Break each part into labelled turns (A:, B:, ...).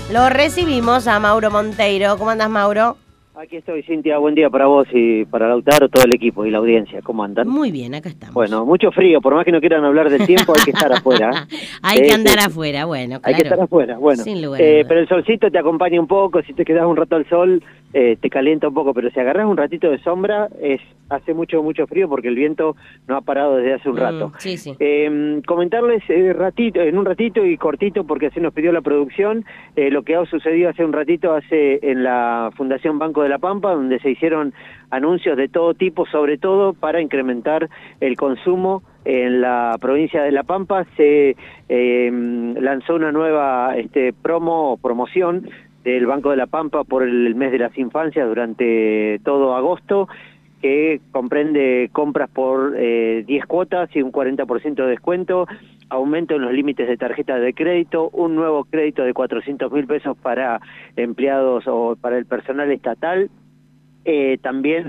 A: Lo recibimos a Mauro Monteiro. ¿Cómo andás, Mauro?
B: Aquí estoy, Cintia. Buen día para vos y para Lautaro, todo el equipo y la audiencia. ¿Cómo andan?
A: Muy bien, acá estamos.
B: Bueno, mucho frío. Por más que no quieran hablar del tiempo, hay que estar afuera.
A: Hay que andar afuera, bueno, claro.
B: Hay que estar afuera, bueno.
A: Sin lugar a dudas.
B: Pero el solcito te acompaña un poco. Si te quedas un rato al sol, te calienta un poco. Pero si agarras un ratito de sombra, hace mucho frío porque el viento no ha parado desde hace un rato.
A: Sí, sí.
B: Comentarles en un ratito y cortito, porque así nos pidió la producción, lo que ha sucedido hace un ratito en la Fundación Banco de la Pampa, donde se hicieron anuncios de todo tipo, sobre todo para incrementar el consumo en la provincia de La Pampa. Se lanzó una nueva promoción del Banco de la Pampa por el mes de las infancias durante todo agosto, que comprende compras por 10 cuotas y un 40% de descuento, aumento en los límites de tarjeta de crédito, un nuevo crédito de 400.000 pesos para empleados o para el personal estatal. También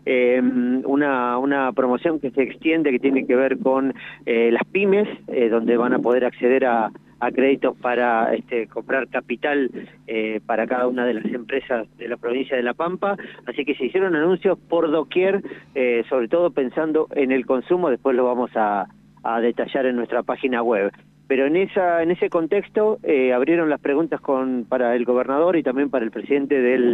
B: una promoción que se extiende, que tiene que ver con las pymes, donde van a poder acceder a créditos para comprar capital para cada una de las empresas de la provincia de La Pampa. Así que se hicieron anuncios por doquier, sobre todo pensando en el consumo. Después lo vamos a detallar en nuestra página web. Pero en ese contexto abrieron las preguntas para el gobernador y también para el presidente del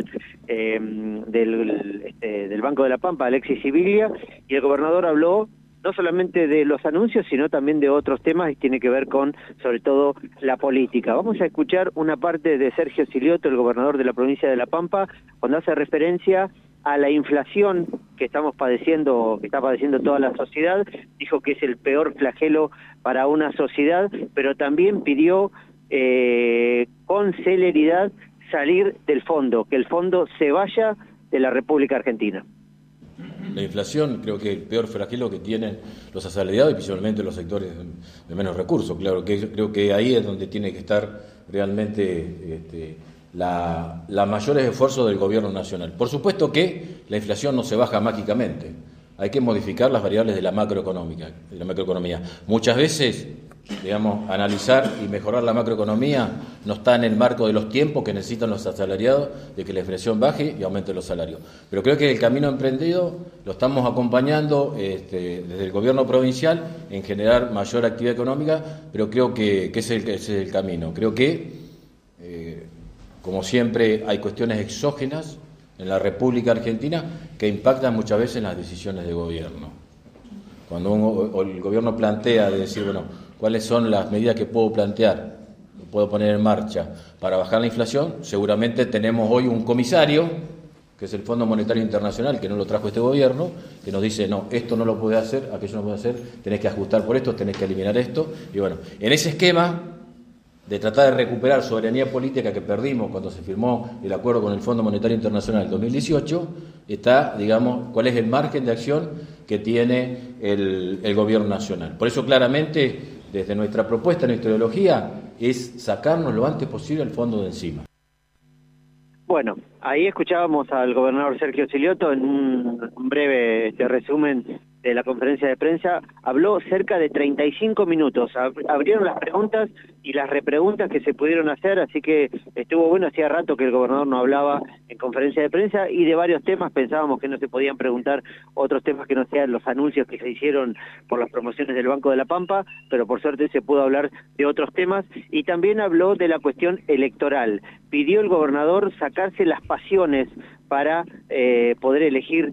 B: Banco de la Pampa, Alexis Sibilia, y el gobernador habló no solamente de los anuncios, sino también de otros temas, y tiene que ver con, sobre todo, la política. Vamos a escuchar una parte de Sergio Silioto, el gobernador de la provincia de La Pampa, cuando hace referencia a la inflación que está padeciendo toda la sociedad. Dijo que es el peor flagelo para una sociedad, pero también pidió con celeridad salir del fondo, que el fondo se vaya de la República Argentina.
C: La inflación creo que es el peor flagelo que tienen los asalariados y principalmente los sectores de menos recursos. Claro, creo que ahí es donde tiene que estar realmente la mayores esfuerzos del gobierno nacional. Por supuesto que la inflación no se baja mágicamente. Hay que modificar las variables de la macroeconomía. Muchas veces, analizar y mejorar la macroeconomía no está en el marco de los tiempos que necesitan los asalariados de que la inflación baje y aumente los salarios. Pero creo que el camino emprendido lo estamos acompañando desde el gobierno provincial en generar mayor actividad económica, pero creo que ese es el camino. Creo que, como siempre, hay cuestiones exógenas en la República Argentina que impactan muchas veces en las decisiones de gobierno. Cuando el gobierno plantea de decir, ¿cuáles son las medidas que puedo plantear, puedo poner en marcha para bajar la inflación? Seguramente tenemos hoy un comisario, que es el Fondo Monetario Internacional, que no lo trajo este gobierno, que nos dice, no, esto no lo puede hacer, aquello no lo puede hacer, tenés que ajustar por esto, tenés que eliminar esto. Y en ese esquema de tratar de recuperar soberanía política que perdimos cuando se firmó el acuerdo con el Fondo Monetario Internacional en 2018, está, cuál es el margen de acción que tiene el gobierno nacional. Por eso, claramente, desde nuestra propuesta, nuestra ideología, es sacarnos lo antes posible el fondo de encima.
B: Bueno, ahí escuchábamos al gobernador Sergio Silioto en un breve resumen de la conferencia de prensa. Habló cerca de 35 minutos, abrieron las preguntas y las repreguntas que se pudieron hacer, así que estuvo bueno. Hacía rato que el gobernador no hablaba en conferencia de prensa, y de varios temas. Pensábamos que no se podían preguntar otros temas que no sean los anuncios que se hicieron por las promociones del Banco de la Pampa, pero por suerte se pudo hablar de otros temas, y también habló de la cuestión electoral. Pidió el gobernador sacarse las pasiones para poder elegir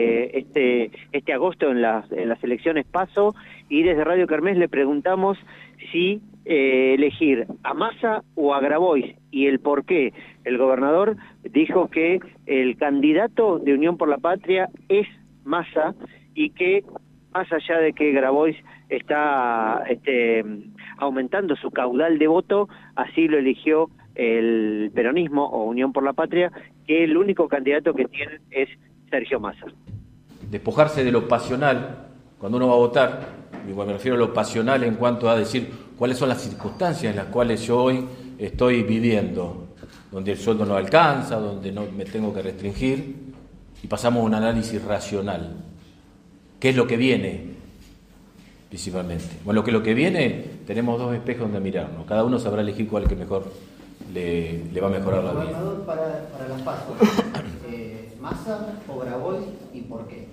B: este agosto en las elecciones PASO, y desde Radio Kermés le preguntamos si elegir a Massa o a Grabois y el por qué. El gobernador dijo que el candidato de Unión por la Patria es Massa, y que más allá de que Grabois está aumentando su caudal de voto, así lo eligió el peronismo o Unión por la Patria, que el único candidato que tienen es Sergio Massa.
C: Despojarse de lo pasional cuando uno va a votar, y me refiero a lo pasional en cuanto a decir cuáles son las circunstancias en las cuales yo hoy estoy viviendo, donde el sueldo no alcanza, donde no me tengo que restringir, y pasamos a un análisis racional. ¿Qué es lo que viene? Principalmente. Lo que viene, tenemos dos espejos donde mirarnos. Cada uno sabrá elegir cuál es el que mejor le va a mejorar la vida.
D: Gobernador, para las PASO, ¿Massa o Grabois y por qué?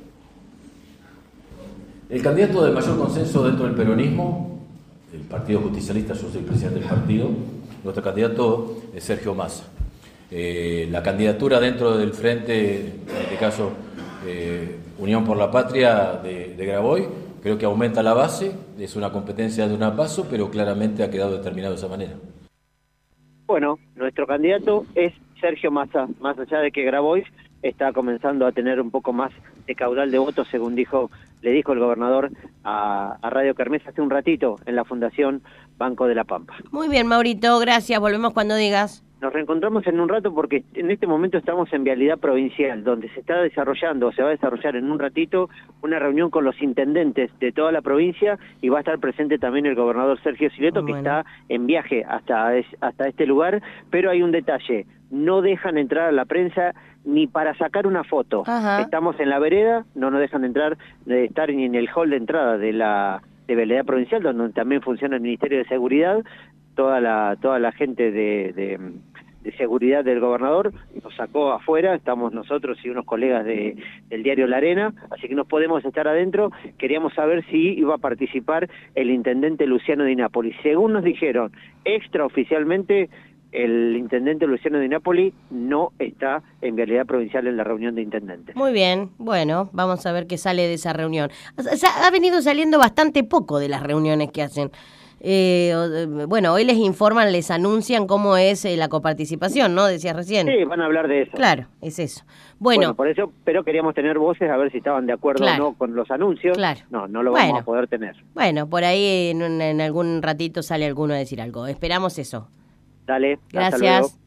C: El candidato de mayor consenso dentro del peronismo, el Partido Justicialista, yo soy presidente del partido, nuestro candidato es Sergio Massa. La candidatura dentro del frente, en este caso Unión por la Patria de Grabois, creo que aumenta la base, es una competencia de una PASO, pero claramente ha quedado determinado de esa manera.
B: Bueno, nuestro candidato es Sergio Massa, más allá de que Grabois está comenzando a tener un poco más de caudal de votos, según le dijo el gobernador a Radio Kermés hace un ratito en la Fundación Banco de la Pampa.
A: Muy bien, Maurito, gracias. Volvemos cuando digas.
B: Nos reencontramos en un rato porque en este momento estamos en Vialidad Provincial, donde se está desarrollando, o se va a desarrollar en un ratito, una reunión con los intendentes de toda la provincia y va a estar presente también el gobernador Sergio Ocilioto, que está en viaje hasta este lugar, pero hay un detalle, no dejan entrar a la prensa ni para sacar una foto.
A: Ajá.
B: Estamos en la vereda, no nos dejan estar ni en el hall de entrada de Vialidad Provincial, donde también funciona el Ministerio de Seguridad. Toda la gente de seguridad del gobernador nos sacó afuera, estamos nosotros y unos colegas del diario La Arena, así que no podemos estar adentro. Queríamos saber si iba a participar el intendente Luciano Di Napoli. Según nos dijeron extraoficialmente, el intendente Luciano Di Napoli no está en Vialidad Provincial en la reunión de intendentes.
A: Muy bien, bueno, vamos a ver qué sale de esa reunión. Ha venido saliendo bastante poco de las reuniones que hacen. Bueno, hoy les informan, les anuncian cómo es la coparticipación, ¿no? Decías recién.
B: Sí, van a hablar de eso.
A: Claro, es eso. Bueno,
B: por eso, pero queríamos tener voces a ver si estaban de acuerdo o no con los anuncios.
A: Claro.
B: No lo vamos a poder tener.
A: Bueno, por ahí en algún ratito sale alguno a decir algo. Esperamos eso.
B: Dale,
A: gracias.
B: Hasta luego.